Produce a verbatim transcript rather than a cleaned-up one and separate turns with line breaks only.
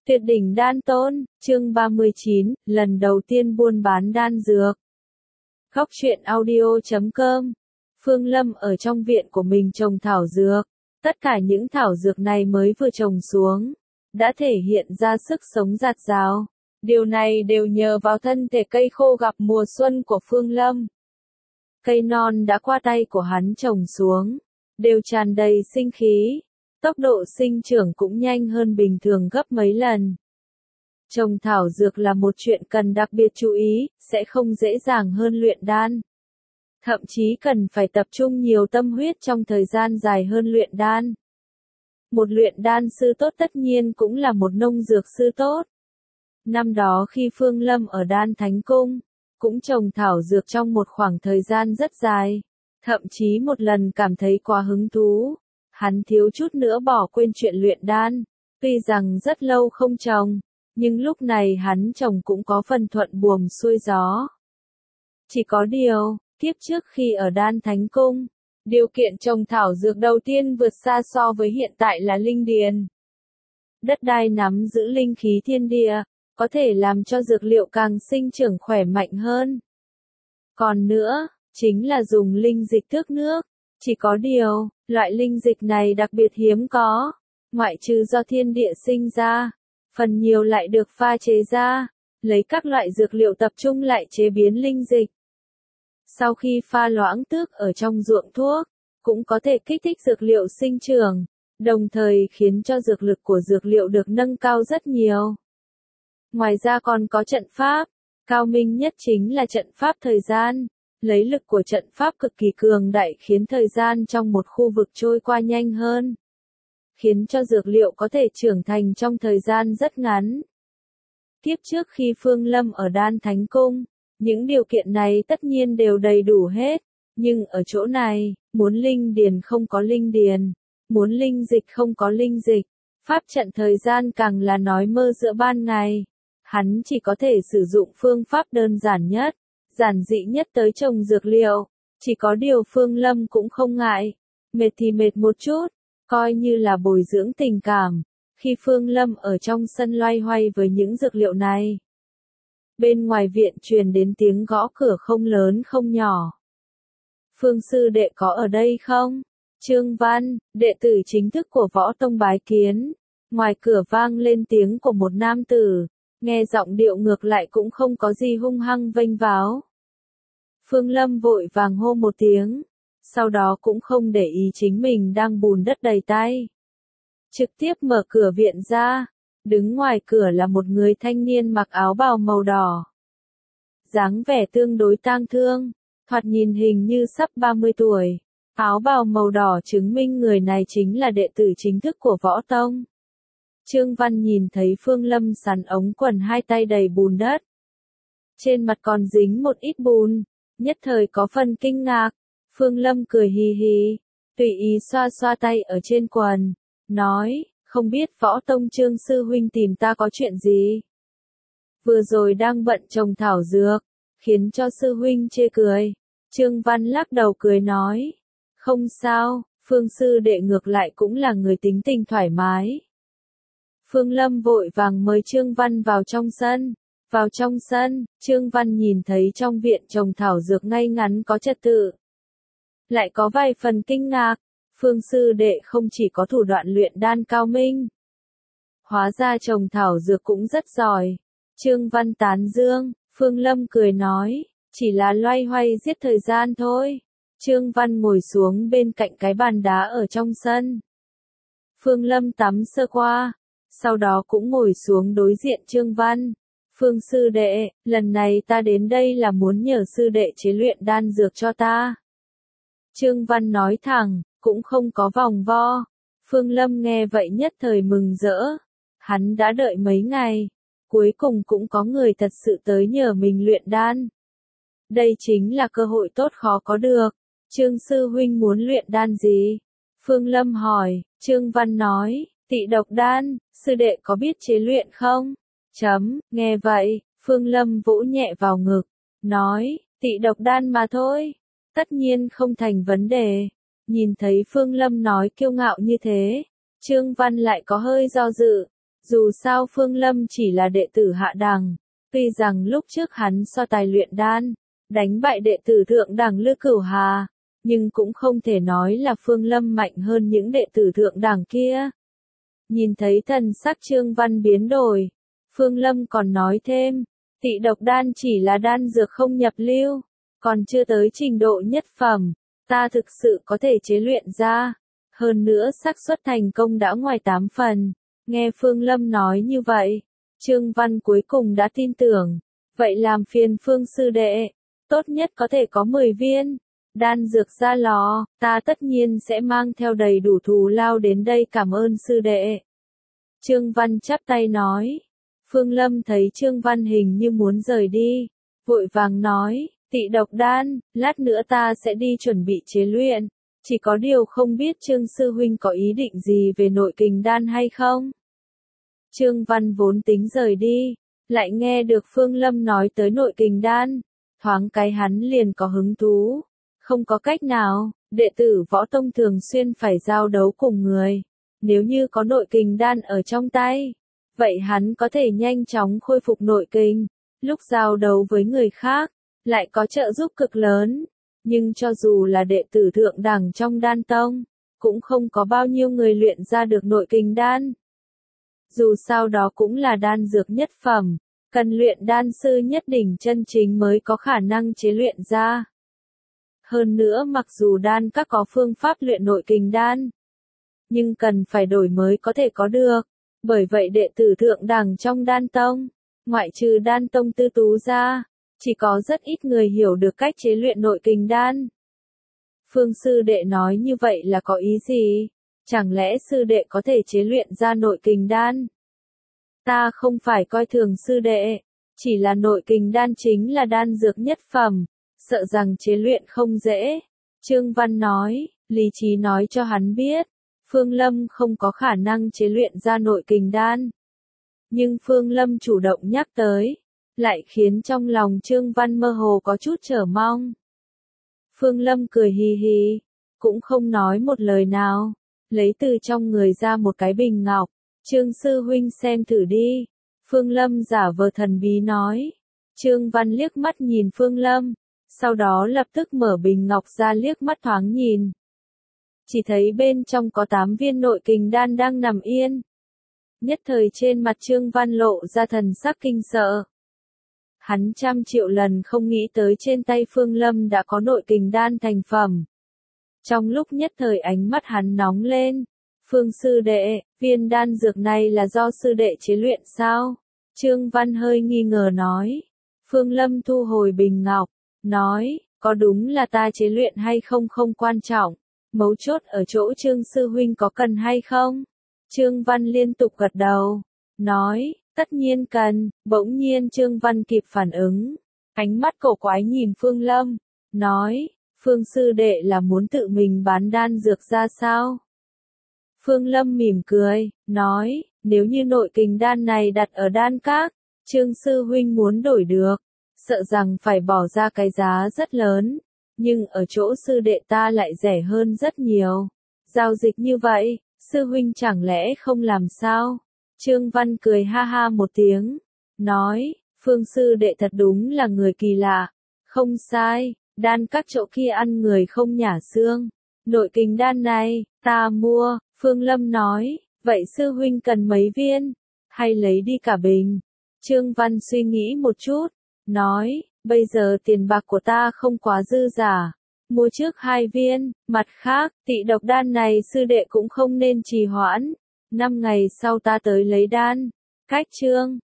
Tuyệt đỉnh đan tôn, chương ba mươi chín, lần đầu tiên buôn bán đan dược. Góc truyện audio chấm com. Phương Lâm ở trong viện của mình trồng thảo dược. Tất cả những thảo dược này mới vừa trồng xuống, đã thể hiện ra sức sống rạt rào. Điều này đều nhờ vào thân thể cây khô gặp mùa xuân của Phương Lâm. Cây non đã qua tay của hắn trồng xuống, đều tràn đầy sinh khí. Tốc độ sinh trưởng cũng nhanh hơn bình thường gấp mấy lần. Trồng thảo dược là một chuyện cần đặc biệt chú ý, sẽ không dễ dàng hơn luyện đan. Thậm chí cần phải tập trung nhiều tâm huyết trong thời gian dài hơn luyện đan. Một luyện đan sư tốt tất nhiên cũng là một nông dược sư tốt. Năm đó khi Phương Lâm ở Đan Thánh Cung, cũng trồng thảo dược trong một khoảng thời gian rất dài. Thậm chí một lần cảm thấy quá hứng thú. Hắn thiếu chút nữa bỏ quên chuyện luyện đan, tuy rằng rất lâu không trồng, nhưng lúc này hắn trồng cũng có phần thuận buồm xuôi gió. Chỉ có điều, kiếp trước khi ở Đan Thánh Cung, điều kiện trồng thảo dược đầu tiên vượt xa so với hiện tại là linh điền. Đất đai nắm giữ linh khí thiên địa, có thể làm cho dược liệu càng sinh trưởng khỏe mạnh hơn. Còn nữa, chính là dùng linh dịch tước nước. Chỉ có điều, loại linh dịch này đặc biệt hiếm có, ngoại trừ do thiên địa sinh ra, phần nhiều lại được pha chế ra, lấy các loại dược liệu tập trung lại chế biến linh dịch. Sau khi pha loãng tước ở trong ruộng thuốc, cũng có thể kích thích dược liệu sinh trưởng, đồng thời khiến cho dược lực của dược liệu được nâng cao rất nhiều. Ngoài ra còn có trận pháp, cao minh nhất chính là trận pháp thời gian. Lấy lực của trận pháp cực kỳ cường đại khiến thời gian trong một khu vực trôi qua nhanh hơn. Khiến cho dược liệu có thể trưởng thành trong thời gian rất ngắn. Tiếp trước khi Phương Lâm ở Đan Thánh Cung, những điều kiện này tất nhiên đều đầy đủ hết. Nhưng ở chỗ này, muốn linh điền không có linh điền, muốn linh dịch không có linh dịch, pháp trận thời gian càng là nói mơ giữa ban ngày. Hắn chỉ có thể sử dụng phương pháp đơn giản nhất. Giản dị nhất tới trồng dược liệu, chỉ có điều Phương Lâm cũng không ngại, mệt thì mệt một chút, coi như là bồi dưỡng tình cảm, khi Phương Lâm ở trong sân loay hoay với những dược liệu này. Bên ngoài viện truyền đến tiếng gõ cửa không lớn không nhỏ. Phương sư đệ có ở đây không? Trương Văn, đệ tử chính thức của Võ Tông bái kiến. Ngoài cửa vang lên tiếng của một nam tử. Nghe giọng điệu ngược lại cũng không có gì hung hăng vênh váo. Phương Lâm vội vàng hô một tiếng, sau đó cũng không để ý chính mình đang bùn đất đầy tay. Trực tiếp mở cửa viện ra, đứng ngoài cửa là một người thanh niên mặc áo bào màu đỏ. Dáng vẻ tương đối tang thương, thoạt nhìn hình như sắp ba mươi tuổi. Áo bào màu đỏ chứng minh người này chính là đệ tử chính thức của Võ Tông. Trương Văn nhìn thấy Phương Lâm sắn ống quần hai tay đầy bùn đất. Trên mặt còn dính một ít bùn, nhất thời có phần kinh ngạc. Phương Lâm cười hì hì, tùy ý xoa xoa tay ở trên quần, nói, không biết Võ Tông Trương sư huynh tìm ta có chuyện gì? Vừa rồi đang bận trồng thảo dược, khiến cho sư huynh chê cười. Trương Văn lắc đầu cười nói, không sao, Phương sư đệ ngược lại cũng là người tính tình thoải mái. Phương Lâm vội vàng mời Trương Văn vào trong sân. Vào trong sân, Trương Văn nhìn thấy trong viện trồng thảo dược ngay ngắn có trật tự. Lại có vài phần kinh ngạc, Phương sư đệ không chỉ có thủ đoạn luyện đan cao minh. Hóa ra trồng thảo dược cũng rất giỏi. Trương Văn tán dương, Phương Lâm cười nói, chỉ là loay hoay giết thời gian thôi. Trương Văn ngồi xuống bên cạnh cái bàn đá ở trong sân. Phương Lâm tắm sơ qua. Sau đó cũng ngồi xuống đối diện Trương Văn. Phương sư đệ, lần này ta đến đây là muốn nhờ sư đệ chế luyện đan dược cho ta. Trương Văn nói thẳng, cũng không có vòng vo. Phương Lâm nghe vậy nhất thời mừng rỡ. Hắn đã đợi mấy ngày. Cuối cùng cũng có người thật sự tới nhờ mình luyện đan. Đây chính là cơ hội tốt khó có được. Trương sư huynh muốn luyện đan gì? Phương Lâm hỏi, Trương Văn nói, tị độc đan, sư đệ có biết chế luyện không? Chấm, nghe vậy, Phương Lâm vỗ nhẹ vào ngực, nói, tị độc đan mà thôi, tất nhiên không thành vấn đề. Nhìn thấy Phương Lâm nói kiêu ngạo như thế, Trương Văn lại có hơi do dự, Dù sao Phương Lâm chỉ là đệ tử hạ đẳng, tuy rằng lúc trước hắn so tài luyện đan, đánh bại đệ tử thượng đẳng Lư Cửu Hà, nhưng cũng không thể nói là Phương Lâm mạnh hơn những đệ tử thượng đẳng kia. Nhìn thấy thần sắc Trương Văn biến đổi, Phương Lâm còn nói thêm, tị độc đan chỉ là đan dược không nhập lưu, còn chưa tới trình độ nhất phẩm, ta thực sự có thể chế luyện ra. Hơn nữa xác suất thành công đã ngoài tám phần. Nghe Phương Lâm nói như vậy, Trương Văn cuối cùng đã tin tưởng. Vậy làm phiền Phương sư đệ, tốt nhất có thể có mười viên. Đan dược ra lò, ta tất nhiên sẽ mang theo đầy đủ thù lao đến đây cảm ơn sư đệ. Trương Văn chắp tay nói. Phương Lâm thấy Trương Văn hình như muốn rời đi, vội vàng nói, tị độc đan, lát nữa ta sẽ đi chuẩn bị chế luyện. Chỉ có điều không biết Trương sư huynh có ý định gì về nội kình đan hay không? Trương Văn vốn tính rời đi, lại nghe được Phương Lâm nói tới nội kình đan, thoáng cái hắn liền có hứng thú. Không có cách nào, đệ tử võ tông thường xuyên phải giao đấu cùng người. Nếu như có nội kình đan ở trong tay, vậy hắn có thể nhanh chóng khôi phục nội kình, lúc giao đấu với người khác, lại có trợ giúp cực lớn. Nhưng cho dù là đệ tử thượng đẳng trong đan tông, cũng không có bao nhiêu người luyện ra được nội kình đan. Dù sao đó cũng là đan dược nhất phẩm, cần luyện đan sư nhất đỉnh chân chính mới có khả năng chế luyện ra. Hơn nữa mặc dù đan các có phương pháp luyện nội kình đan, nhưng cần phải đổi mới có thể có được. Bởi vậy đệ tử thượng đẳng trong đan tông, ngoại trừ đan tông tư tú ra, chỉ có rất ít người hiểu được cách chế luyện nội kình đan. Phương sư đệ nói như vậy là có ý gì? Chẳng lẽ sư đệ có thể chế luyện ra nội kình đan? Ta không phải coi thường sư đệ, chỉ là nội kình đan chính là đan dược nhất phẩm, sợ rằng chế luyện không dễ. Trương Văn nói, lý trí nói cho hắn biết, Phương Lâm không có khả năng chế luyện ra nội kình đan. Nhưng Phương Lâm chủ động nhắc tới, lại khiến trong lòng Trương Văn mơ hồ có chút chờ mong. Phương Lâm cười hì hì, cũng không nói một lời nào, lấy từ trong người ra một cái bình ngọc, Trương sư huynh xem thử đi. Phương Lâm giả vờ thần bí nói. Trương Văn liếc mắt nhìn Phương Lâm, sau đó lập tức mở bình ngọc ra liếc mắt thoáng nhìn. Chỉ thấy bên trong có tám viên nội kình đan đang nằm yên. Nhất thời trên mặt Trương Văn lộ ra thần sắc kinh sợ. Hắn trăm triệu lần không nghĩ tới trên tay Phương Lâm đã có nội kình đan thành phẩm. Trong lúc nhất thời ánh mắt hắn nóng lên. Phương sư đệ, viên đan dược này là do sư đệ chế luyện sao? Trương Văn hơi nghi ngờ nói. Phương Lâm thu hồi bình ngọc, nói, có đúng là ta chế luyện hay không không quan trọng. Mấu chốt ở chỗ Trương sư huynh có cần hay không? Trương Văn liên tục gật đầu, nói, tất nhiên cần. Bỗng nhiên Trương Văn kịp phản ứng, ánh mắt cổ quái nhìn Phương Lâm, nói, Phương sư đệ là muốn tự mình bán đan dược ra sao? Phương Lâm mỉm cười, nói, nếu như nội kình đan này đặt ở đan các, Trương sư huynh muốn đổi được, sợ rằng phải bỏ ra cái giá rất lớn, nhưng ở chỗ sư đệ ta lại rẻ hơn rất nhiều. Giao dịch như vậy, sư huynh chẳng lẽ không làm sao? Trương Văn cười ha ha một tiếng, nói, Phương sư đệ thật đúng là người kỳ lạ. Không sai, đan các chỗ kia ăn người không nhả xương. Nội kình đan này, ta mua. Phương Lâm nói, vậy sư huynh cần mấy viên? Hay lấy đi cả bình? Trương Văn suy nghĩ một chút, nói, bây giờ tiền bạc của ta không quá dư giả. Mua trước hai viên, mặt khác, tị độc đan này sư đệ cũng không nên trì hoãn. Năm ngày sau ta tới lấy đan. Cách Trương